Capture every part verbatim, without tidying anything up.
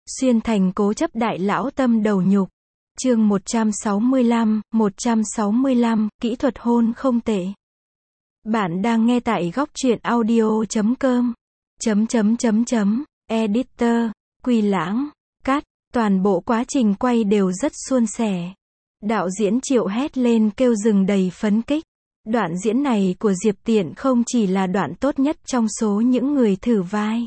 Xuyên thành cố chấp đại lão tâm đầu nhục. Chương một trăm sáu mươi lăm, một trăm sáu mươi lăm, kỹ thuật hôn không tệ. Bạn đang nghe tại góc truyện audio chấm com. Chấm chấm chấm chấm, editor, Quỳ Lãng, cắt, toàn bộ quá trình quay đều rất suôn sẻ. Đạo diễn Triệu hét lên kêu dừng đầy phấn kích. Đoạn diễn này của Diệp Tiện không chỉ là đoạn tốt nhất trong số những người thử vai,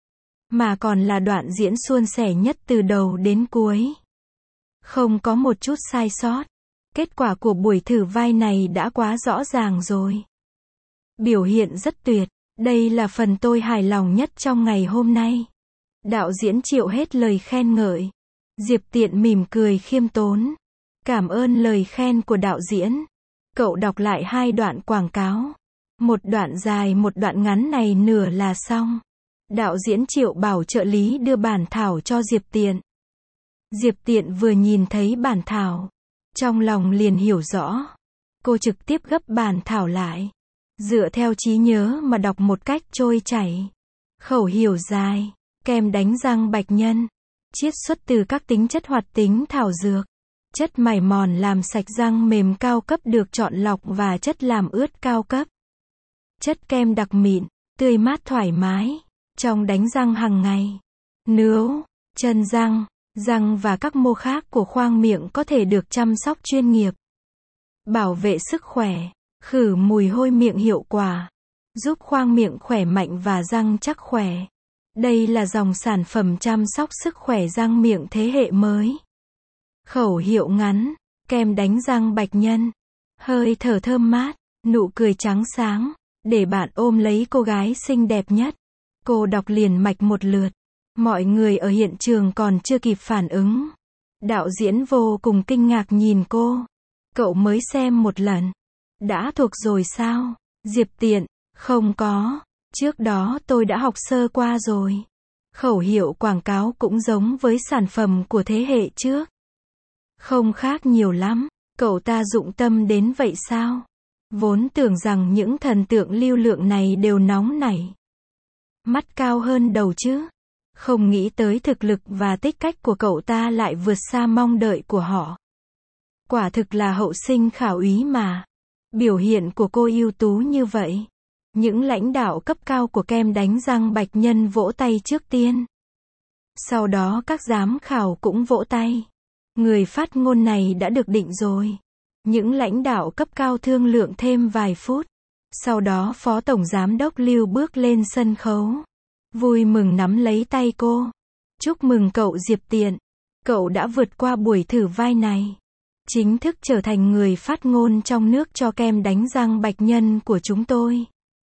mà còn là đoạn diễn suôn sẻ nhất từ đầu đến cuối. Không có một chút sai sót. Kết quả của buổi thử vai này đã quá rõ ràng rồi. Biểu hiện rất tuyệt. Đây là phần tôi hài lòng nhất trong ngày hôm nay. Đạo diễn Triệu hết lời khen ngợi. Diệp Tiện mỉm cười khiêm tốn. Cảm ơn lời khen của đạo diễn. Cậu đọc lại hai đoạn quảng cáo. Một đoạn dài một đoạn ngắn này nửa là xong. Đạo diễn Triệu bảo trợ lý đưa bản thảo cho Diệp Tiện. Diệp Tiện vừa nhìn thấy bản thảo, trong lòng liền hiểu rõ. Cô trực tiếp gấp bản thảo lại, dựa theo trí nhớ mà đọc một cách trôi chảy. Khẩu hiểu dài, kem đánh răng bạch nhân, chiết xuất từ các tính chất hoạt tính thảo dược, chất mài mòn làm sạch răng mềm cao cấp được chọn lọc và chất làm ướt cao cấp. Chất kem đặc mịn, tươi mát thoải mái, trong đánh răng hàng ngày. Nướu, chân răng, răng và các mô khác của khoang miệng có thể được chăm sóc chuyên nghiệp. Bảo vệ sức khỏe, khử mùi hôi miệng hiệu quả, giúp khoang miệng khỏe mạnh và răng chắc khỏe. Đây là dòng sản phẩm chăm sóc sức khỏe răng miệng thế hệ mới. Khẩu hiệu ngắn, kem đánh răng bạch nhân, hơi thở thơm mát, nụ cười trắng sáng, để bạn ôm lấy cô gái xinh đẹp nhất. Cô đọc liền mạch một lượt. Mọi người ở hiện trường còn chưa kịp phản ứng. Đạo diễn vô cùng kinh ngạc nhìn cô. Cậu mới xem một lần. Đã thuộc rồi sao? Diệp Tiện, không có. Trước đó tôi đã học sơ qua rồi. Khẩu hiệu quảng cáo cũng giống với sản phẩm của thế hệ trước. Không khác nhiều lắm. Cậu ta dụng tâm đến vậy sao? Vốn tưởng rằng những thần tượng lưu lượng này đều nóng nảy, mắt cao hơn đầu chứ. Không nghĩ tới thực lực và tích cách của cậu ta lại vượt xa mong đợi của họ. Quả thực là hậu sinh khảo úy mà. Biểu hiện của cô ưu tú như vậy. Những lãnh đạo cấp cao của kem đánh răng bạch nhân vỗ tay trước tiên. Sau đó các giám khảo cũng vỗ tay. Người phát ngôn này đã được định rồi. Những lãnh đạo cấp cao thương lượng thêm vài phút. Sau đó Phó Tổng Giám đốc Lưu bước lên sân khấu. Vui mừng nắm lấy tay cô. Chúc mừng cậu Diệp Tiện. Cậu đã vượt qua buổi thử vai này. Chính thức trở thành người phát ngôn trong nước cho kem đánh răng bạch nhân của chúng tôi.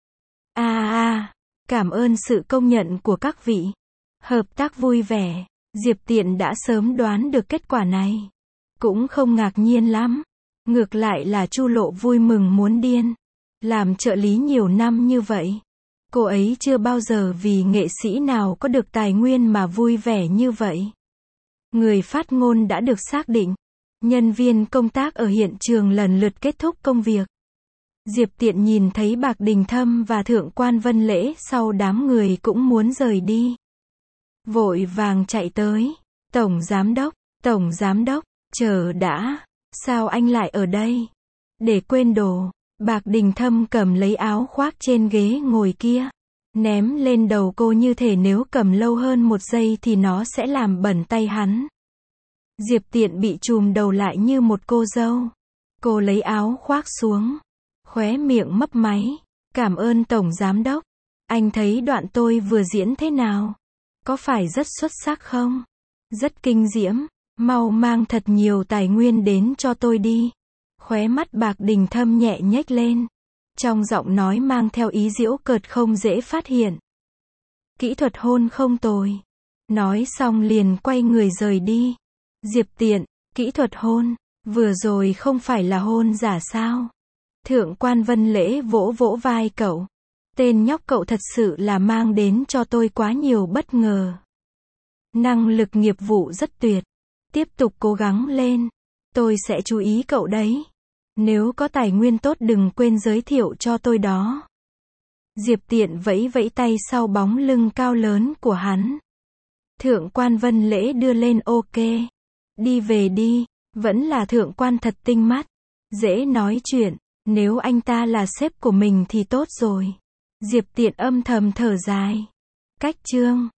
À à, cảm ơn sự công nhận của các vị. Hợp tác vui vẻ. Diệp Tiện đã sớm đoán được kết quả này. Cũng không ngạc nhiên lắm. Ngược lại là Chu Lộ vui mừng muốn điên. Làm trợ lý nhiều năm như vậy, cô ấy chưa bao giờ vì nghệ sĩ nào có được tài nguyên mà vui vẻ như vậy. Người phát ngôn đã được xác định. Nhân viên công tác ở hiện trường lần lượt kết thúc công việc. Diệp Tiện nhìn thấy Bạc Đình Thâm và Thượng quan Vân Lễ sau đám người cũng muốn rời đi. Vội vàng chạy tới. Tổng Giám đốc, Tổng Giám đốc, chờ đã. Sao anh lại ở đây? Để quên đồ. Bạc Đình Thâm cầm lấy áo khoác trên ghế ngồi kia, ném lên đầu cô như thể nếu cầm lâu hơn một giây thì nó sẽ làm bẩn tay hắn. Diệp Tiện bị chùm đầu lại như một cô dâu. Cô lấy áo khoác xuống, khóe miệng mấp máy. Cảm ơn Tổng Giám đốc. Anh thấy đoạn tôi vừa diễn thế nào? Có phải rất xuất sắc không? Rất kinh diễm. Mau mang thật nhiều tài nguyên đến cho tôi đi. Khóe mắt Bạc Đình Thâm nhẹ nhếch lên. Trong giọng nói mang theo ý giễu cợt không dễ phát hiện. Kỹ thuật hôn không tồi. Nói xong liền quay người rời đi. Diệp Tiện, kỹ thuật hôn, vừa rồi không phải là hôn giả sao? Thượng quan Vân Lễ vỗ vỗ vai cậu. Tên nhóc cậu thật sự là mang đến cho tôi quá nhiều bất ngờ. Năng lực nghiệp vụ rất tuyệt. Tiếp tục cố gắng lên. Tôi sẽ chú ý cậu đấy. Nếu có tài nguyên tốt đừng quên giới thiệu cho tôi đó. Diệp Tiện vẫy vẫy tay sau bóng lưng cao lớn của hắn. Thượng quan Vân Lễ đưa lên ok. Đi về đi, vẫn là thượng quan thật tinh mắt. Dễ nói chuyện, nếu anh ta là sếp của mình thì tốt rồi. Diệp Tiện âm thầm thở dài. Cách chương